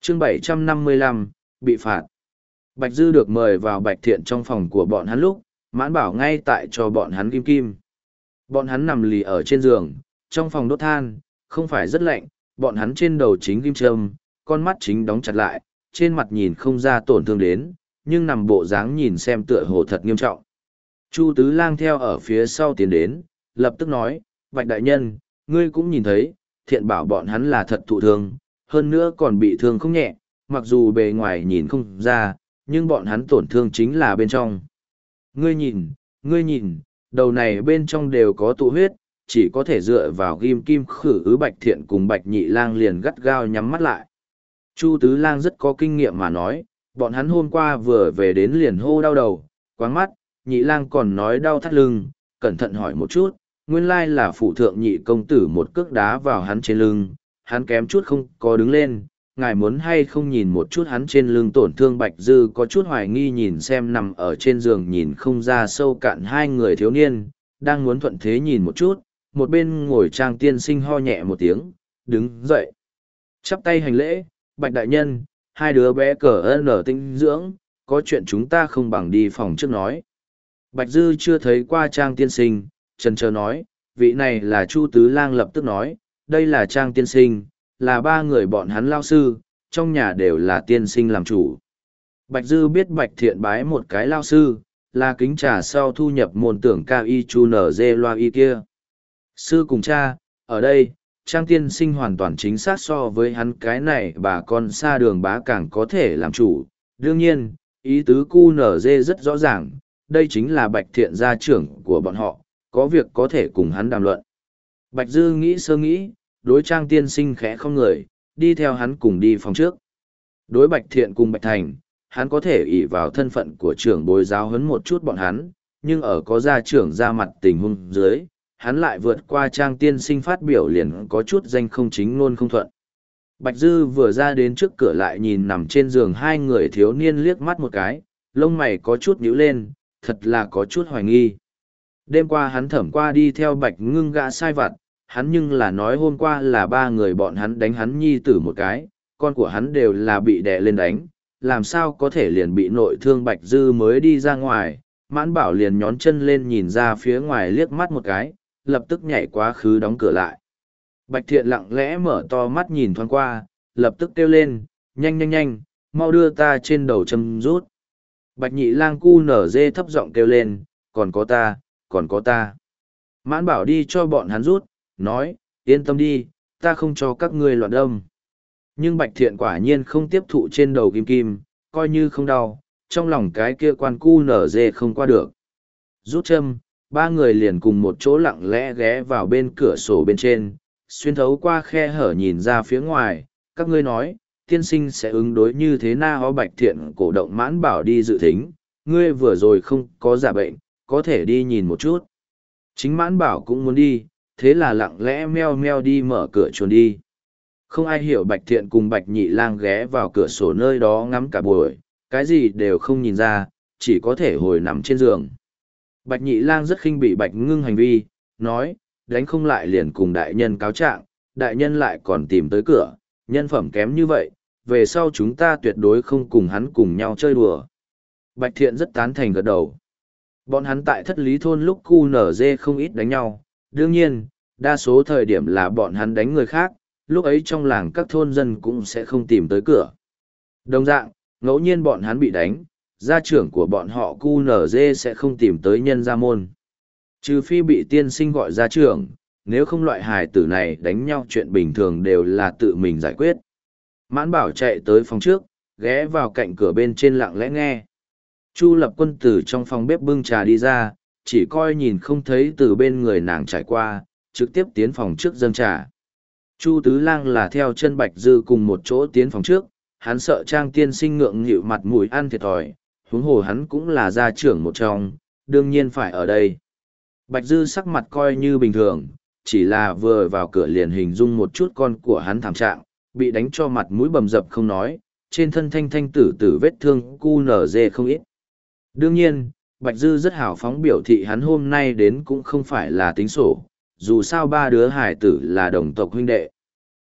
chương 755, bị phạt. Bạch Dư được mời vào Bạch Thiện trong phòng của bọn hắn lúc, Mãn Bảo ngay tại cho bọn hắn kim kim. Bọn hắn nằm lì ở trên giường, trong phòng đốt than, không phải rất lạnh, bọn hắn trên đầu chính kim châm, con mắt chính đóng chặt lại, trên mặt nhìn không ra tổn thương đến, nhưng nằm bộ dáng nhìn xem tựa hồ thật nghiêm trọng. Chu Tứ Lang theo ở phía sau tiến đến, lập tức nói, Bạch Đại Nhân, ngươi cũng nhìn thấy, Thiện bảo bọn hắn là thật thụ thương, hơn nữa còn bị thương không nhẹ, mặc dù bề ngoài nhìn không ra, nhưng bọn hắn tổn thương chính là bên trong. Ngươi nhìn, đầu này bên trong đều có tụ huyết, chỉ có thể dựa vào ghim kim khử ứ. Bạch Thiện cùng Bạch Nhị Lang liền gắt gao nhắm mắt lại. Chu Tứ Lang rất có kinh nghiệm mà nói, bọn hắn hôm qua vừa về đến liền hô đau đầu, quáng mắt, Nhị Lang còn nói đau thắt lưng, cẩn thận hỏi một chút, nguyên lai là phụ thượng nhị công tử một cước đá vào hắn trên lưng, hắn kém chút không có đứng lên, ngài muốn hay không nhìn một chút hắn trên lưng tổn thương. Bạch Dư có chút hoài nghi nhìn xem nằm ở trên giường nhìn không ra sâu cạn hai người thiếu niên, đang muốn thuận thế nhìn một chút, một bên ngồi Trang tiên sinh ho nhẹ một tiếng, đứng dậy. Chắp tay hành lễ, Bạch Đại Nhân, hai đứa bé cờ ân ở tinh dưỡng, có chuyện chúng ta không bằng đi phòng trước nói. Bạch Dư chưa thấy qua Trang tiên sinh, chần chờ nói, vị này là Chu Tứ Lang lập tức nói, đây là Trang tiên sinh, là ba người bọn hắn lao sư, trong nhà đều là tiên sinh làm chủ. Bạch Dư biết Bạch Thiện bái một cái lao sư, là kính trà sau thu nhập môn tưởng cao y chu nở dê loa y kia. Sư cùng cha, ở đây, Trang tiên sinh hoàn toàn chính xác so với hắn cái này bà con xa đường bá càng có thể làm chủ. Đương nhiên, ý tứ cu nở dê rất rõ ràng, đây chính là Bạch Thiện gia trưởng của bọn họ, có việc có thể cùng hắn đàm luận. Bạch Dư nghĩ sơ nghĩ, đối Trang tiên sinh khẽ không người, đi theo hắn cùng đi phòng trước. Đối Bạch Thiện cùng Bạch Thành, hắn có thể ỷ vào thân phận của trưởng bối giáo huấn một chút bọn hắn, nhưng ở có gia trưởng ra mặt tình huống dưới, hắn lại vượt qua Trang tiên sinh phát biểu liền có chút danh không chính luôn không thuận. Bạch Dư vừa ra đến trước cửa lại nhìn nằm trên giường hai người thiếu niên liếc mắt một cái, lông mày có chút nhíu lên, thật là có chút hoài nghi. Đêm qua hắn thẩm qua đi theo Bạch Ngưng gã sai vặt, hắn nhưng là nói hôm qua là ba người bọn hắn đánh hắn nhi tử một cái, con của hắn đều là bị đè lên đánh, làm sao có thể liền bị nội thương. Bạch Dư mới đi ra ngoài, Mãn Bảo liền nhón chân lên nhìn ra phía ngoài liếc mắt một cái, lập tức nhảy quá khứ đóng cửa lại. Bạch Thiện lặng lẽ mở to mắt nhìn thoáng qua, lập tức kêu lên, nhanh, mau đưa ta trên đầu châm rút. Bạch Nhị Lang cu nở dê thấp giọng kêu lên, còn có ta. Mãn Bảo đi cho bọn hắn rút, nói, yên tâm đi, ta không cho các ngươi loạn đâm. Nhưng Bạch Thiện quả nhiên không tiếp thụ trên đầu kim kim, coi như không đau, trong lòng cái kia quan cu nở dê không qua được. Rút châm, ba người liền cùng một chỗ lặng lẽ ghé vào bên cửa sổ bên trên, xuyên thấu qua khe hở nhìn ra phía ngoài, các ngươi nói, tiên sinh sẽ ứng đối như thế nào? Bạch Thiện cổ động Mãn Bảo đi dự thính, ngươi vừa rồi không có giả bệnh, có thể đi nhìn một chút. Chính Mãn Bảo cũng muốn đi, thế là lặng lẽ meo meo đi mở cửa chuồn đi. Không ai hiểu Bạch Thiện cùng Bạch Nhị Lang ghé vào cửa sổ nơi đó ngắm cả buổi, cái gì đều không nhìn ra, chỉ có thể hồi nằm trên giường. Bạch Nhị Lang rất khinh bị Bạch Ngưng hành vi, nói, đánh không lại liền cùng đại nhân cáo trạng, đại nhân lại còn tìm tới cửa, nhân phẩm kém như vậy, về sau chúng ta tuyệt đối không cùng hắn cùng nhau chơi đùa. Bạch Thiện rất tán thành gật đầu. Bọn hắn tại Thất Lý Thôn lúc cu nở dê không ít đánh nhau, đương nhiên, đa số thời điểm là bọn hắn đánh người khác, lúc ấy trong làng các thôn dân cũng sẽ không tìm tới cửa. Đồng dạng, ngẫu nhiên bọn hắn bị đánh, gia trưởng của bọn họ cu nở dê sẽ không tìm tới nhân gia môn. Trừ phi bị tiên sinh gọi gia trưởng, nếu không loại hài tử này đánh nhau chuyện bình thường đều là tự mình giải quyết. Mãn Bảo chạy tới phòng trước, ghé vào cạnh cửa bên trên lặng lẽ nghe. Chu Lập Quân từ trong phòng bếp bưng trà đi ra, chỉ coi nhìn không thấy từ bên người nàng trải qua, trực tiếp tiến phòng trước dâng trà. Chu Tứ Lang là theo chân Bạch Dư cùng một chỗ tiến phòng trước, hắn sợ Trang tiên sinh ngượng nghịu mặt mũi ăn thiệt thòi, huống hồ hắn cũng là gia trưởng một trong, đương nhiên phải ở đây. Bạch Dư sắc mặt coi như bình thường, chỉ là vừa vào cửa liền hình dung một chút con của hắn thảm trạng, bị đánh cho mặt mũi bầm dập không nói, trên thân thanh thanh tử tử vết thương cu nở dê không ít. Đương nhiên, Bạch Dư rất hào phóng biểu thị hắn hôm nay đến cũng không phải là tính sổ, dù sao ba đứa hải tử là đồng tộc huynh đệ.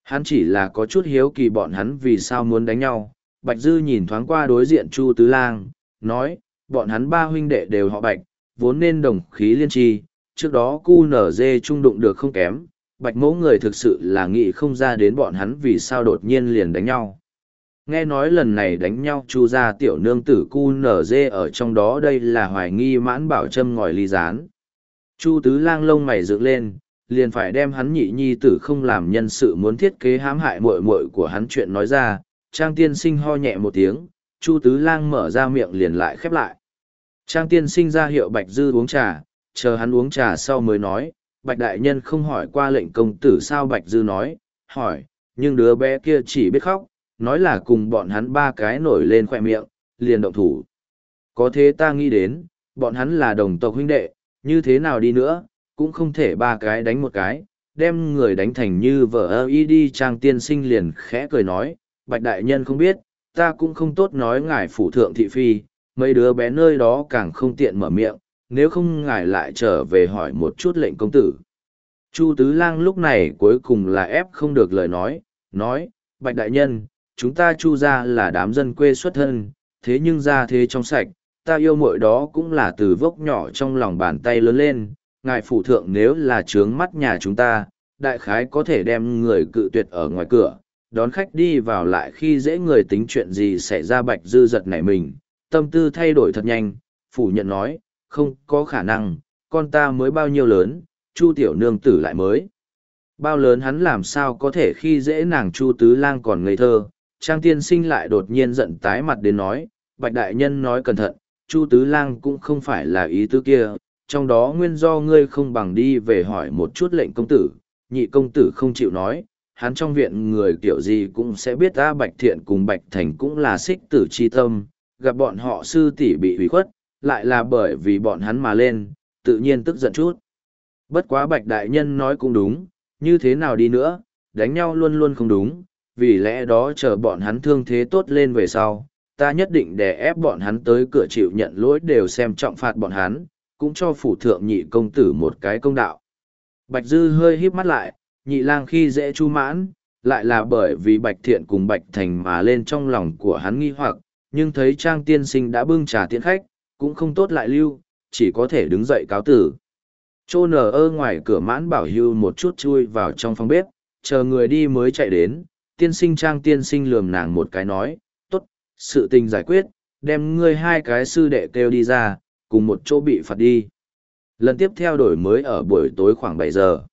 Hắn chỉ là có chút hiếu kỳ bọn hắn vì sao muốn đánh nhau. Bạch Dư nhìn thoáng qua đối diện Chu Tứ Lang, nói, bọn hắn ba huynh đệ đều họ Bạch, vốn nên đồng khí liên tri, trước đó cu nở dê trung đụng được không kém, Bạch mẫu người thực sự là nghĩ không ra đến bọn hắn vì sao đột nhiên liền đánh nhau. Nghe nói lần này đánh nhau Chu gia tiểu nương tử cu nở dê ở trong đó, đây là hoài nghi Mãn Bảo châm ngòi ly gián. Chu Tứ Lang lông mày dựng lên, liền phải đem hắn nhị nhi tử không làm nhân sự muốn thiết kế hãm hại muội muội của hắn chuyện nói ra. Trang tiên sinh ho nhẹ một tiếng, Chu Tứ Lang mở ra miệng liền lại khép lại. Trang tiên sinh ra hiệu Bạch Dư uống trà, chờ hắn uống trà sau mới nói, Bạch đại nhân không hỏi qua lệnh công tử sao? Bạch Dư nói, hỏi, nhưng đứa bé kia chỉ biết khóc, nói là cùng bọn hắn ba cái nổi lên khoe miệng, liền động thủ. Có thế ta nghĩ đến, bọn hắn là đồng tộc huynh đệ, như thế nào đi nữa, cũng không thể ba cái đánh một cái, đem người đánh thành như vợ ơ y đi. Trang tiên sinh liền khẽ cười nói, Bạch đại nhân không biết, ta cũng không tốt nói ngài phủ thượng thị phi, mấy đứa bé nơi đó càng không tiện mở miệng, nếu không ngài lại trở về hỏi một chút lệnh công tử. Chu Tứ Lang lúc này cuối cùng là ép không được lời nói, Bạch đại nhân, chúng ta Chu gia là đám dân quê xuất thân, thế nhưng ra thế trong sạch, ta yêu muội đó cũng là từ vốc nhỏ trong lòng bàn tay lớn lên, ngài phủ thượng nếu là trướng mắt nhà chúng ta, đại khái có thể đem người cự tuyệt ở ngoài cửa, đón khách đi vào lại khi dễ người tính chuyện gì xảy ra. Bạch Dư giật nảy mình, tâm tư thay đổi thật nhanh, phủ nhận nói, không có khả năng, con ta mới bao nhiêu lớn, Chu tiểu nương tử lại mới bao lớn, hắn làm sao có thể khi dễ nàng? Chu Tứ Lang còn ngây thơ. Trang tiên sinh lại đột nhiên giận tái mặt đến nói, Bạch đại nhân nói cẩn thận, Chu Tứ Lang cũng không phải là ý tứ kia, trong đó nguyên do ngươi không bằng đi về hỏi một chút lệnh công tử. Nhị công tử không chịu nói, hắn trong viện người kiểu gì cũng sẽ biết ta. Bạch Thiện cùng Bạch Thành cũng là xích tử chi tâm, gặp bọn họ sư tỷ bị hủy khuất, lại là bởi vì bọn hắn mà lên, tự nhiên tức giận chút. Bất quá Bạch đại nhân nói cũng đúng, như thế nào đi nữa, đánh nhau luôn luôn không đúng, vì lẽ đó chờ bọn hắn thương thế tốt lên về sau, ta nhất định đè ép bọn hắn tới cửa chịu nhận lỗi, đều xem trọng phạt bọn hắn, cũng cho phủ thượng nhị công tử một cái công đạo. Bạch Dư hơi híp mắt lại, nhị lang khi dễ Chu Mãn, lại là bởi vì Bạch Thiện cùng Bạch Thành mà lên trong lòng của hắn nghi hoặc, nhưng thấy Trang tiên sinh đã bưng trà tiễn khách, cũng không tốt lại lưu, chỉ có thể đứng dậy cáo tử. Chô nở ơ ngoài cửa Mãn Bảo hưu một chút chui vào trong phòng bếp, chờ người đi mới chạy đến. Tiên sinh Trang tiên sinh lườm nàng một cái nói, tốt, sự tình giải quyết, đem ngươi hai cái sư đệ kêu đi ra, cùng một chỗ bị phạt đi. Lần tiếp theo đổi mới ở buổi tối khoảng 7 giờ.